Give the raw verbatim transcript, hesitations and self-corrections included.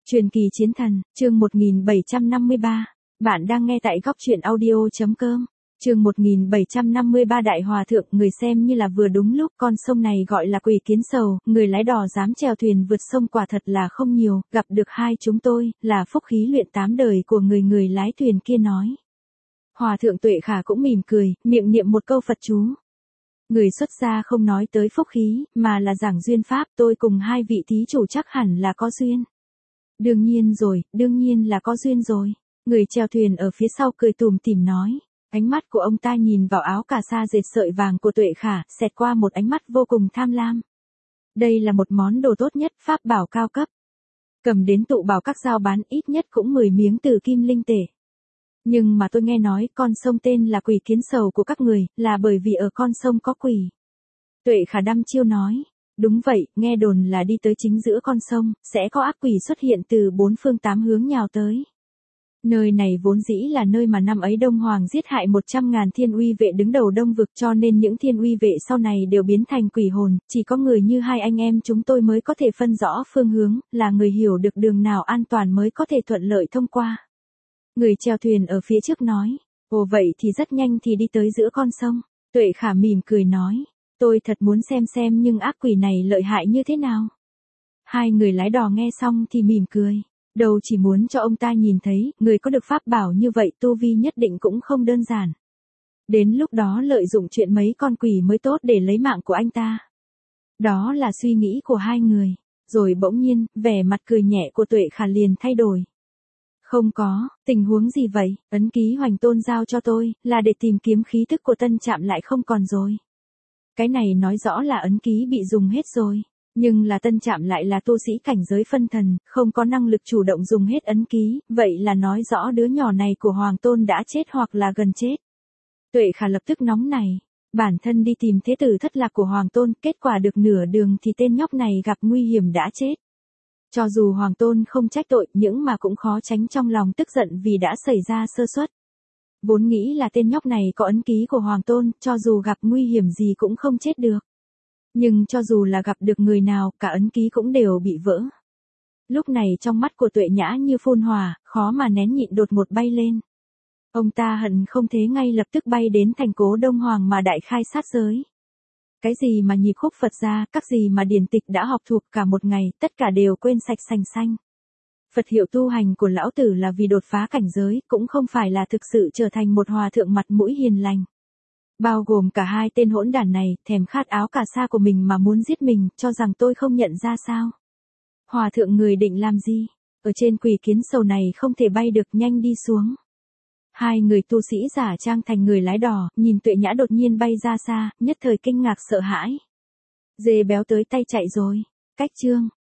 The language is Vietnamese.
Truyền kỳ chiến thần, chương một nghìn bảy trăm năm mươi ba. Bạn đang nghe tại góc truyện audio chấm com. Chương một nghìn bảy trăm năm mươi ba Đại Hòa Thượng, người xem như là vừa đúng lúc, con sông này gọi là Quỷ Kiến Sầu, người lái đò dám chèo thuyền vượt sông quả thật là không nhiều, gặp được hai chúng tôi, là phúc khí luyện tám đời của người người lái thuyền kia nói. Hòa Thượng Tuệ Khả cũng mỉm cười, miệng niệm một câu Phật chú. Người xuất gia không nói tới phúc khí, mà là giảng duyên pháp, tôi cùng hai vị thí chủ chắc hẳn là có duyên. Đương nhiên rồi, đương nhiên là có duyên rồi. Người chèo thuyền ở phía sau cười tủm tỉm nói. Ánh mắt của ông ta nhìn vào áo cà sa dệt sợi vàng của Tuệ Khả, xẹt qua một ánh mắt vô cùng tham lam. Đây là một món đồ tốt nhất, pháp bảo cao cấp. Cầm đến tụ bảo các giao bán ít nhất cũng mười miếng từ kim linh tể. Nhưng mà tôi nghe nói con sông tên là Quỷ Kiến Sầu của các người, là bởi vì ở con sông có quỷ. Tuệ Khả đăm chiêu nói. Đúng vậy, nghe đồn là đi tới chính giữa con sông, sẽ có ác quỷ xuất hiện từ bốn phương tám hướng nhào tới. Nơi này vốn dĩ là nơi mà năm ấy Đông Hoàng giết hại một trăm ngàn thiên uy vệ đứng đầu Đông Vực, cho nên những thiên uy vệ sau này đều biến thành quỷ hồn, chỉ có người như hai anh em chúng tôi mới có thể phân rõ phương hướng, là người hiểu được đường nào an toàn mới có thể thuận lợi thông qua. Người chèo thuyền ở phía trước nói, ồ vậy thì rất nhanh thì đi tới giữa con sông. Tuệ Khả mỉm cười nói. Tôi thật muốn xem xem nhưng ác quỷ này lợi hại như thế nào. Hai người lái đò nghe xong thì mỉm cười. Đầu chỉ muốn cho ông ta nhìn thấy, người có được pháp bảo như vậy tu vi nhất định cũng không đơn giản. Đến lúc đó lợi dụng chuyện mấy con quỷ mới tốt để lấy mạng của anh ta. Đó là suy nghĩ của hai người. Rồi bỗng nhiên, vẻ mặt cười nhẹ của Tuệ Khả liền thay đổi. Không có, tình huống gì vậy, ấn ký Hoành Tôn giao cho tôi, là để tìm kiếm khí tức của Tân Trạm lại không còn rồi. Cái này nói rõ là ấn ký bị dùng hết rồi, nhưng là Tân Trạm lại là tu sĩ cảnh giới phân thần, không có năng lực chủ động dùng hết ấn ký, vậy là nói rõ đứa nhỏ này của Hoàng Tôn đã chết hoặc là gần chết. Tuệ Khả lập tức nóng này, bản thân đi tìm thế tử thất lạc của Hoàng Tôn, kết quả được nửa đường thì tên nhóc này gặp nguy hiểm đã chết. Cho dù Hoàng Tôn không trách tội, nhưng mà cũng khó tránh trong lòng tức giận vì đã xảy ra sơ suất. Vốn nghĩ là tên nhóc này có ấn ký của Hoàng Tôn, cho dù gặp nguy hiểm gì cũng không chết được. Nhưng cho dù là gặp được người nào, cả ấn ký cũng đều bị vỡ. Lúc này trong mắt của Tuệ Nhã như phun hỏa, khó mà nén nhịn đột ngột bay lên. Ông ta hận không thế ngay lập tức bay đến thành Cố Đông Hoàng mà đại khai sát giới. Cái gì mà nhịp khúc Phật gia, các gì mà điển tịch đã học thuộc cả một ngày, tất cả đều quên sạch sành xanh. Phật hiệu tu hành của lão tử là vì đột phá cảnh giới, cũng không phải là thực sự trở thành một hòa thượng mặt mũi hiền lành. Bao gồm cả hai tên hỗn đản này, thèm khát áo cà sa của mình mà muốn giết mình, cho rằng tôi không nhận ra sao. Hòa thượng người định làm gì? Ở trên Quỷ Kiến Sầu này không thể bay được, nhanh đi xuống. Hai người tu sĩ giả trang thành người lái đò, nhìn Tuệ Nhã đột nhiên bay ra xa, nhất thời kinh ngạc sợ hãi. Dê béo tới tay chạy rồi. Cách chương.